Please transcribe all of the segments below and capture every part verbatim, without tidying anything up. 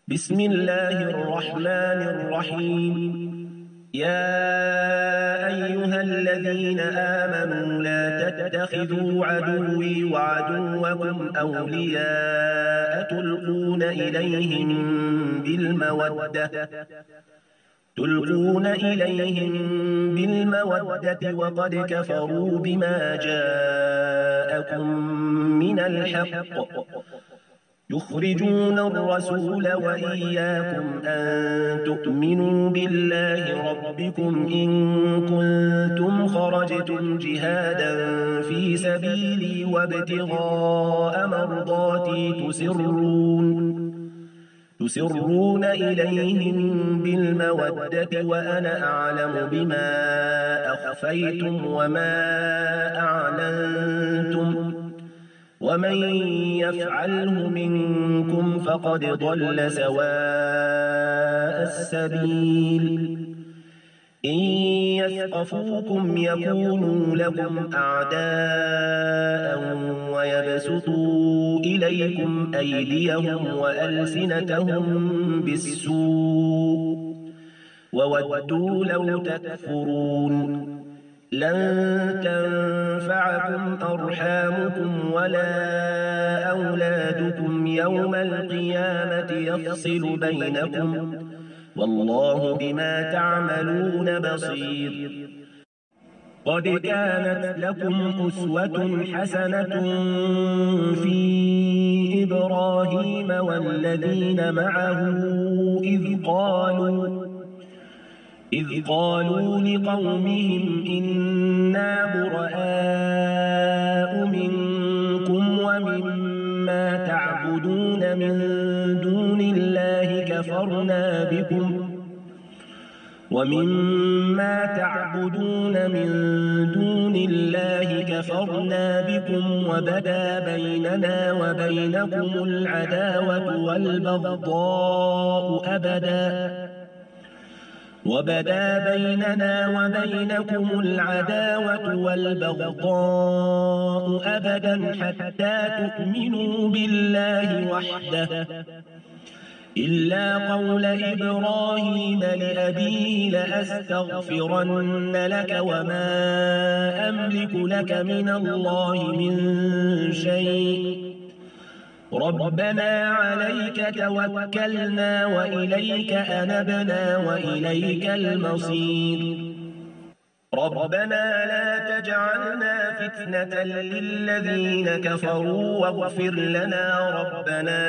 بسم الله الرحمن الرحيم. يا أيها الذين آمنوا لا تتخذوا عدوي وعدوكم أولياء تلقون إليهم بالمودة تلقون إليهم بالمودة وقد كفروا بما جاءكم من الحق يخرجون الرسول وإياكم أن تؤمنوا بالله ربكم إن كنتم خرجتم جهادا في سبيلي وابتغاء مرضاتي تسرون تسرون إليهم بالمودة وأنا أعلم بما أخفيتم وما أعلنتم ومن يفعله منكم فقد ضل سواء السبيل. إن يثقفوكم يكونوا لكم أعداء ويبسطوا إليكم أيديهم وألسنتهم بالسوء وودوا لو تكفرون. لن تنفعكم أرحامكم ولا أولادكم يوم القيامة يفصل بينكم والله بما تعملون بصير. قد كانت لكم أسوة حسنة في إبراهيم والذين معه إذ قالوا إذ قالوا لقومهم إنا براء منكم ومما تعبدون من دون الله كفرنا بكم ومما تعبدون من دون الله كفرنا بكم وبدا بيننا وبينكم العداوة والبغضاء أبدا وبدا بيننا وبينكم العداوة والبغضاء أبدا حتى تؤمنوا بالله وحده إلا قول إبراهيم لأبيه لأستغفرن لك وما أملك لك من الله من شيء ربنا عليك توكلنا وإليك أنبنا وإليك المصير. ربنا لا تجعلنا فتنة للذين كفروا واغفر لنا ربنا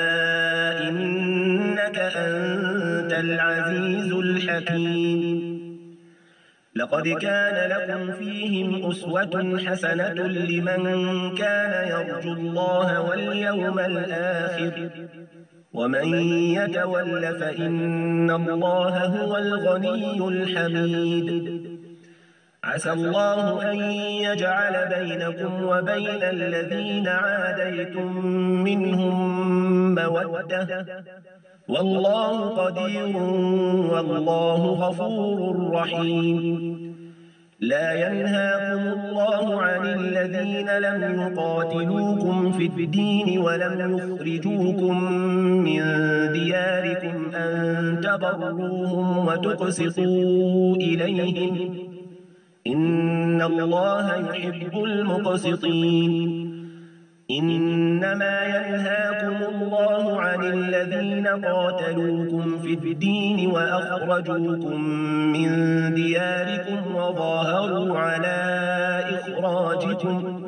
إنك أنت العزيز الحكيم. لقد كان لكم فيهم أسوة حسنة لمن كان يرجو الله واليوم الآخر ومن يتول فإن الله هو الغني الحميد. عسى الله أن يجعل بينكم وبين الذين عاديتم منهم مودة والله قدير والله غفور رحيم. لا ينهاكم الله عن الذين لم يقاتلوكم في الدين ولم يخرجوكم من دياركم أن تبروهم وتقسطوا إليهم إن الله يحب المقسطين. إنما ينهاكم الله عن الذين قاتلوكم في الدين وأخرجوكم من دياركم وظاهروا على إخراجكم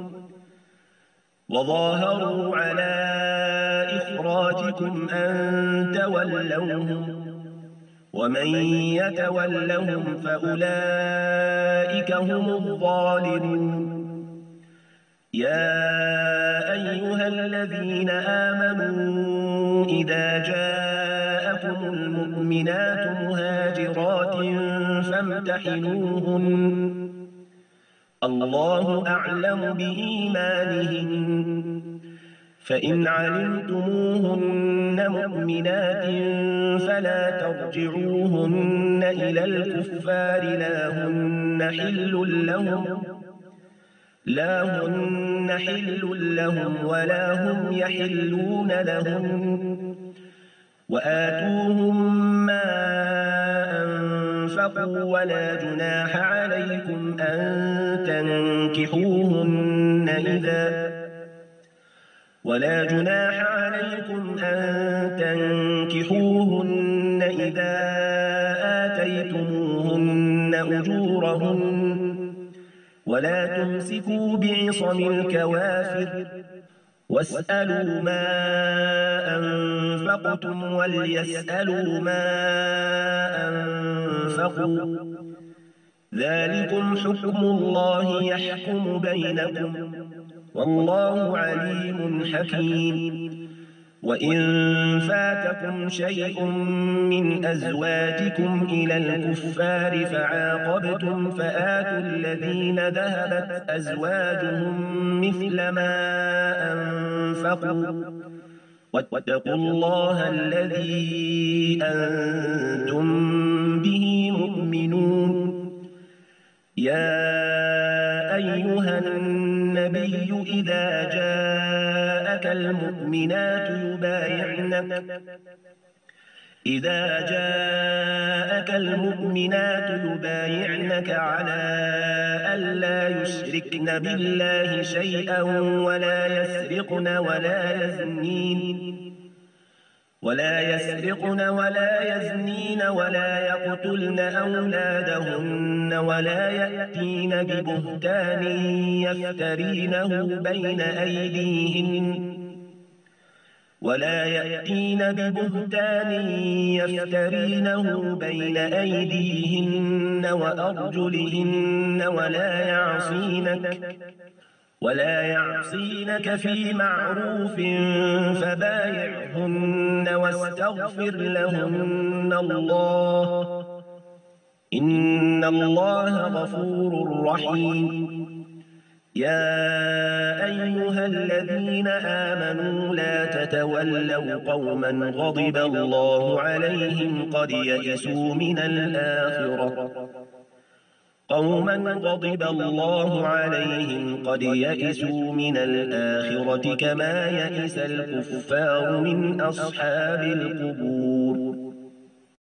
وظاهروا على إخراجكم أن تولوهم ومن يتولهم فأولئك هم الظالمون. يا أيها الذين آمنوا إذا جاءكم المؤمنات مهاجرات فامتحنوهن الله أعلم بإيمانهن فإن علمتموهن مؤمنات فلا ترجعوهن إلى الكفار لا هن حل لهم لا هن حل لهم ولا هم يحلون لهم وآتوهم ما أنفقوا ولا جناح عليكم أن تنكحوهن إذا ولا جناح عليكم أن تنكحوهن إذا آتيتموهن أجورهن ولا تمسكوا بعصم الكوافر واسألوا ما أنفقتم وليسألوا ما أنفقوا ذلكم حكم الله يحكم بينكم والله عليم حكيم وإن فاتكم شيء من أزواجكم إلى الكفار فعاقبتم فآتوا الذين ذهبت أزواجهم مثل ما أنفقوا واتقوا الله الذي أنتم به مؤمنون يا أيها النبي إذا جاءك المؤمنات يبايعنك إذا جاءك المؤمنات يبايعنك على ألا يشركن بالله شيئا ولا يسرقن ولا يزنين ولا يسرقن ولا يزنين ولا يقتلن أولادهن ولا يأتين ببهتان يفترينه بين أيديهن ولا يأتين ببهتان يفترينه بين أيديهن وأرجلهن ولا يعصينك ولا يعصينك في معروف فبايعهن واستغفر لهن الله إن الله غفور رحيم يا أيها الذين آمنوا لا تتولوا قوما غضب الله عليهم قد يئسوا من الآخرة قوما غضب الله عليهم قد يئسوا من الآخرة كما يئس الكفار من أصحاب القبور